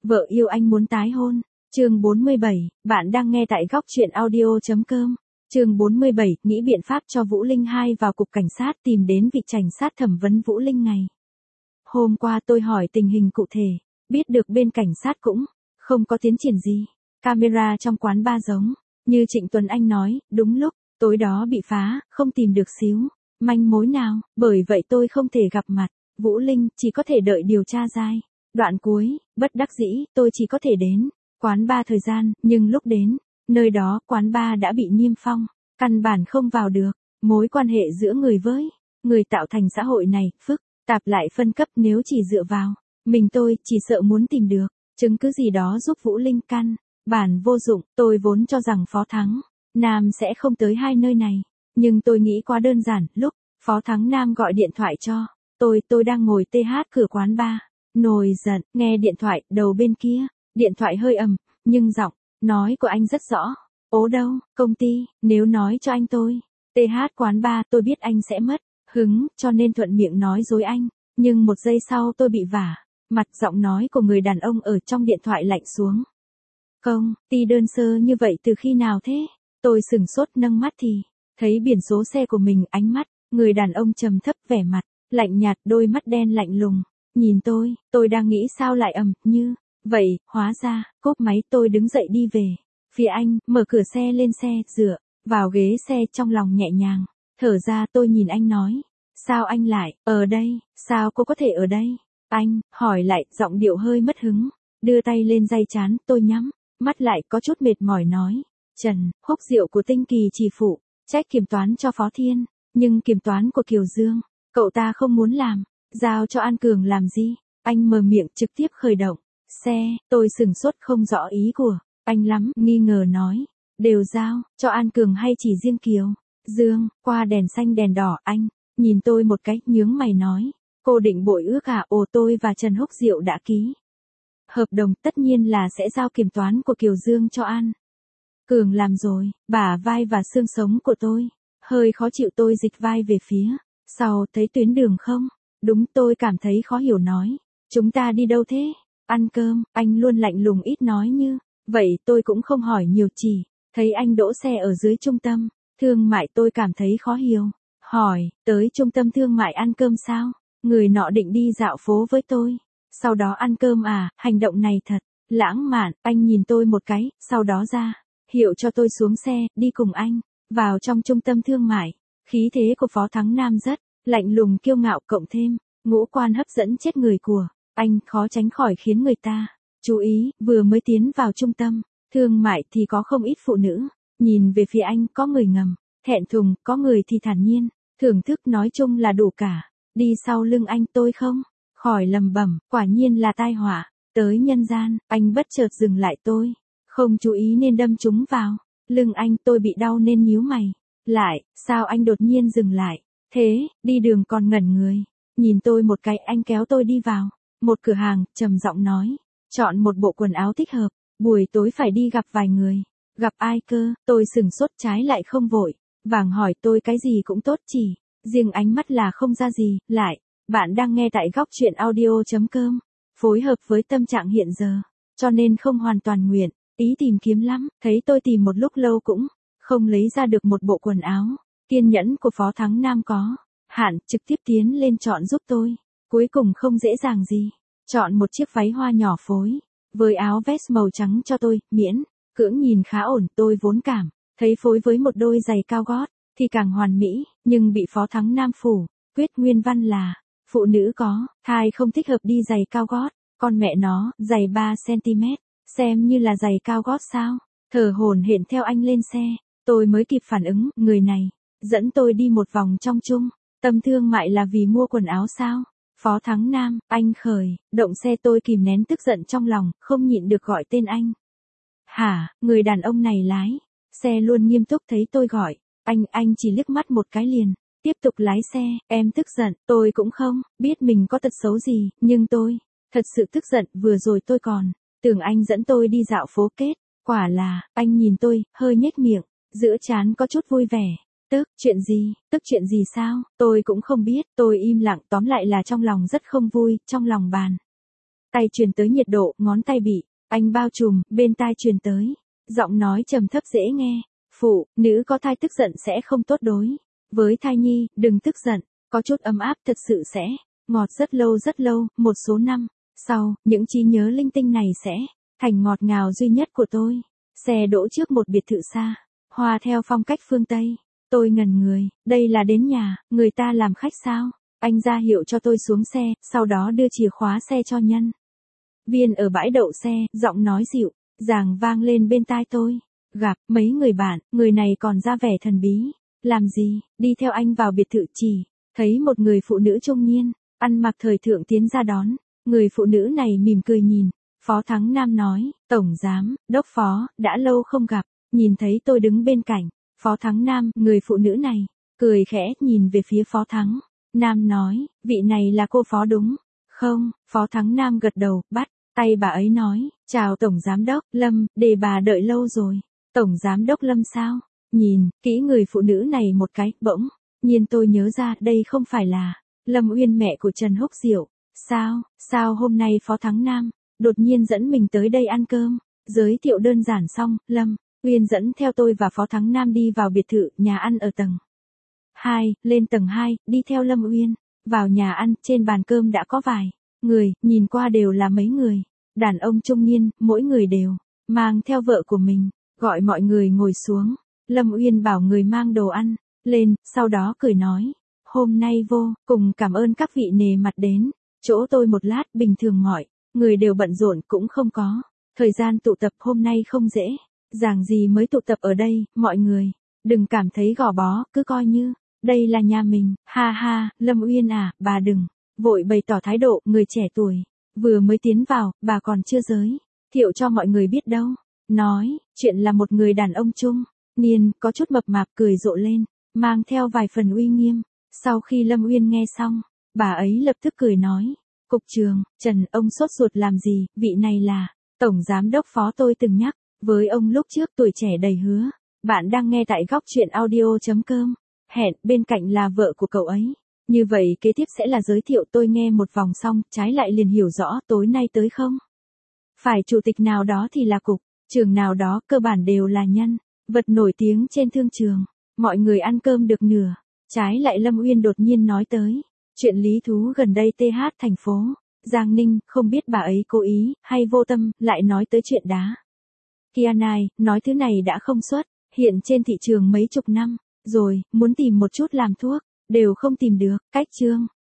Vợ yêu anh muốn tái hôn. Chương 47, bạn đang nghe tại góc truyện audio.com. Chương 47, nghĩ biện pháp cho Vũ Linh 2 vào cục cảnh sát tìm đến vị cảnh sát thẩm vấn Vũ Linh ngày. Hôm qua tôi hỏi tình hình cụ thể, biết được bên cảnh sát cũng không có tiến triển gì. Camera trong quán bar giống như Trịnh Tuấn Anh nói, đúng lúc, tối đó bị phá, không tìm được xíu manh mối nào, bởi vậy tôi không thể gặp mặt Vũ Linh, chỉ có thể đợi điều tra dài. Đoạn cuối, bất đắc dĩ, tôi chỉ có thể đến quán bar thời gian, nhưng lúc đến nơi đó quán bar đã bị niêm phong, căn bản không vào được. Mối quan hệ giữa người với người tạo thành xã hội này phức tạp lại phân cấp, nếu chỉ dựa vào mình tôi chỉ sợ muốn tìm được chứng cứ gì đó giúp Vũ Linh căn bản vô dụng. Tôi vốn cho rằng Phó Thắng Nam sẽ không tới hai nơi này, nhưng tôi nghĩ quá đơn giản. Lúc Phó Thắng Nam gọi điện thoại cho tôi đang ngồi TH cửa quán bar, nổi giận, nghe điện thoại, đầu bên kia, điện thoại hơi ầm, nhưng giọng nói của anh rất rõ. Ố đâu, công ty, nếu nói cho anh tôi, TH quán bar, tôi biết anh sẽ mất hứng, cho nên thuận miệng nói dối anh, nhưng một giây sau tôi bị vả mặt, giọng nói của người đàn ông ở trong điện thoại lạnh xuống. Công ty đơn sơ như vậy từ khi nào thế? Tôi sửng sốt, nâng mắt thì thấy biển số xe của mình. Ánh mắt người đàn ông trầm thấp, vẻ mặt lạnh nhạt, đôi mắt đen lạnh lùng nhìn tôi đang nghĩ sao lại như vậy, hóa ra cốp máy. Tôi đứng dậy đi về phía anh, mở cửa xe lên xe, dựa vào ghế xe, trong lòng nhẹ nhàng thở ra. Tôi nhìn anh nói, sao anh lại ở đây, sao cô có thể ở đây? Anh hỏi lại, giọng điệu hơi mất hứng, đưa tay lên day trán. Tôi nhắm mắt lại, có chút mệt mỏi nói, Trần Húc Diệu của Tinh Kỳ chỉ phụ trách kiểm toán cho Phó Thiên, nhưng kiểm toán của Kiều Dương, cậu ta không muốn làm, giao cho An Cường làm gì? Anh mở miệng, trực tiếp khởi động xe. Tôi sửng sốt, không rõ ý của anh lắm, nghi ngờ nói, đều giao cho An Cường hay chỉ riêng Kiều Dương? Qua đèn xanh đèn đỏ, anh nhìn tôi một cái, nhướng mày nói, cô định bội ước à? Ồ, tôi và Trần Húc Diệu đã ký hợp đồng, tất nhiên là sẽ giao kiểm toán của Kiều Dương cho An Cường làm rồi. Bả vai và xương sống của tôi hơi khó chịu, tôi dịch vai về phía sau, thấy tuyến đường không đúng. Tôi cảm thấy khó hiểu nói, chúng ta đi đâu thế? Ăn cơm. Anh luôn lạnh lùng, ít nói như vậy. Tôi cũng không hỏi nhiều, chỉ thấy anh đỗ xe ở dưới trung tâm thương mại. Tôi cảm thấy khó hiểu, hỏi, tới trung tâm thương mại ăn cơm sao? Người nọ định đi dạo phố với tôi, sau đó ăn cơm à? Hành động này thật lãng mạn. Anh nhìn tôi một cái, sau đó ra hiệu cho tôi xuống xe, đi cùng anh vào trong trung tâm thương mại. Khí thế của Phó Thắng Nam rất lạnh lùng kiêu ngạo, cộng thêm ngũ quan hấp dẫn chết người của anh, khó tránh khỏi khiến người ta chú ý. Vừa mới tiến vào trung tâm thương mại thì có không ít phụ nữ nhìn về phía anh, có người ngầm thẹn thùng, có người thì thản nhiên thưởng thức, nói chung là đủ cả. Đi sau lưng anh, tôi không khỏi lầm bẩm, quả nhiên là tai họa tới nhân gian. Anh bất chợt dừng lại, tôi không chú ý nên đâm trúng vào lưng anh. Tôi bị đau nên nhíu mày lại, sao anh đột nhiên dừng lại thế? Đi đường còn ngẩn người nhìn tôi một cái. Anh kéo tôi đi vào một cửa hàng, trầm giọng nói, chọn một bộ quần áo thích hợp, buổi tối phải đi gặp vài người. Gặp ai cơ? Tôi sửng sốt, trái lại không vội vàng hỏi, tôi cái gì cũng tốt, chỉ riêng ánh mắt là không ra gì. Lại, bạn đang nghe tại góc truyện audio.com, phối hợp với tâm trạng hiện giờ, cho nên không hoàn toàn nguyện ý tìm kiếm lắm. Thấy tôi tìm một lúc lâu cũng không lấy ra được một bộ quần áo. Kiên nhẫn của Phó Thắng Nam có hạn, trực tiếp tiến lên chọn giúp tôi. Cuối cùng không dễ dàng gì, chọn một chiếc váy hoa nhỏ phối với áo vest màu trắng cho tôi, miễn cưỡng nhìn khá ổn. Tôi vốn cảm thấy phối với một đôi giày cao gót thì càng hoàn mỹ, nhưng bị Phó Thắng Nam phủ quyết nguyên văn là phụ nữ có thai không thích hợp đi giày cao gót. Con mẹ nó, giày 3 cm, xem như là giày cao gót sao? Thở hổn hển theo anh lên xe, tôi mới kịp phản ứng, người này dẫn tôi đi một vòng trong trung tâm thương mại là vì mua quần áo sao? Phó Thắng Nam, anh khởi động xe. Tôi kìm nén tức giận trong lòng, không nhịn được gọi tên anh. Hả? Người đàn ông này lái xe luôn nghiêm túc, thấy tôi gọi anh chỉ liếc mắt một cái liền tiếp tục lái xe. Em tức giận, tôi cũng không biết mình có tật xấu gì, nhưng tôi thật sự tức giận. Vừa rồi tôi còn tưởng anh dẫn tôi đi dạo phố, kết quả là anh nhìn tôi, hơi nhếch miệng, giữa trán có chút vui vẻ. Tức chuyện gì sao? Tôi cũng không biết. Tôi im lặng, tóm lại là trong lòng rất không vui. Trong lòng bàn tay truyền tới nhiệt độ, ngón tay bị anh bao trùm, bên tai truyền tới giọng nói trầm thấp dễ nghe. Phụ nữ có thai tức giận sẽ không tốt đối với thai nhi, đừng tức giận, có chút ấm áp thật sự sẽ ngọt rất lâu, một số năm sau, những trí nhớ linh tinh này sẽ thành ngọt ngào duy nhất của tôi. Xe đỗ trước một biệt thự xa hoa theo phong cách phương Tây. Tôi ngẩn người, đây là đến nhà người ta làm khách sao? Anh ra hiệu cho tôi xuống xe, sau đó đưa chìa khóa xe cho nhân viên ở bãi đậu xe, giọng nói dịu dàng vang lên bên tai tôi. Gặp mấy người bạn, người này còn ra vẻ thần bí. Làm gì? Đi theo anh vào biệt thự, chỉ thấy một người phụ nữ trung niên, ăn mặc thời thượng tiến ra đón. Người phụ nữ này mỉm cười nhìn. Phó Thắng Nam nói, Tổng Giám, Đốc Phó, đã lâu không gặp. Nhìn thấy tôi đứng bên cạnh Phó Thắng Nam, người phụ nữ này cười khẽ nhìn về phía Phó Thắng Nam nói, vị này là cô Phó đúng không? Phó Thắng Nam gật đầu, bắt tay bà ấy nói, chào Tổng Giám Đốc Lâm, để bà đợi lâu rồi. Tổng Giám Đốc Lâm sao? Nhìn kỹ người phụ nữ này một cái, bỗng nhiên tôi nhớ ra đây không phải là Lâm Uyên, mẹ của Trần Húc Diệu. Sao hôm nay Phó Thắng Nam đột nhiên dẫn mình tới đây ăn cơm? Giới thiệu đơn giản xong, Lâm Uyên dẫn theo tôi và Phó Thắng Nam đi vào biệt thự, nhà ăn ở tầng 2, lên tầng 2, đi theo Lâm Uyên vào nhà ăn. Trên bàn cơm đã có vài người, nhìn qua đều là mấy người đàn ông trung niên, mỗi người đều mang theo vợ của mình. Gọi mọi người ngồi xuống, Lâm Uyên bảo người mang đồ ăn lên, sau đó cười nói, hôm nay vô cùng cảm ơn các vị nể mặt đến chỗ tôi một lát. Bình thường mọi người đều bận rộn, cũng không có thời gian tụ tập, hôm nay không dễ dàng gì mới tụ tập ở đây. Mọi người đừng cảm thấy gò bó, cứ coi như đây là nhà mình. Ha ha, Lâm Uyên à, bà đừng vội bày tỏ thái độ, người trẻ tuổi vừa mới tiến vào, bà còn chưa giới thiệu cho mọi người biết đâu. Nói chuyện là một người đàn ông trung niên, có chút mập mạp, cười rộ lên, mang theo vài phần uy nghiêm. Sau khi Lâm Uyên nghe xong, bà ấy lập tức cười nói, Cục trưởng Trần, ông sốt ruột làm gì? Vị này là Tổng Giám Đốc Phó, tôi từng nhắc với ông lúc trước, tuổi trẻ đầy hứa. Bạn đang nghe tại góc truyện audio.com. Hẹn, bên cạnh là vợ của cậu ấy. Như vậy kế tiếp sẽ là giới thiệu. Tôi nghe một vòng xong, trái lại liền hiểu rõ, tối nay tới không phải chủ tịch nào đó thì là cục trưởng nào đó, cơ bản đều là nhân vật nổi tiếng trên thương trường. Mọi người ăn cơm được nửa, trái lại Lâm Uyên đột nhiên nói tới chuyện lý thú gần đây TH thành phố Giang Ninh. Không biết bà ấy cố ý hay vô tâm, lại nói tới chuyện đá kyanite, nói thứ này đã không xuất hiện trên thị trường mấy chục năm rồi, muốn tìm một chút làm thuốc đều không tìm được. Cách chương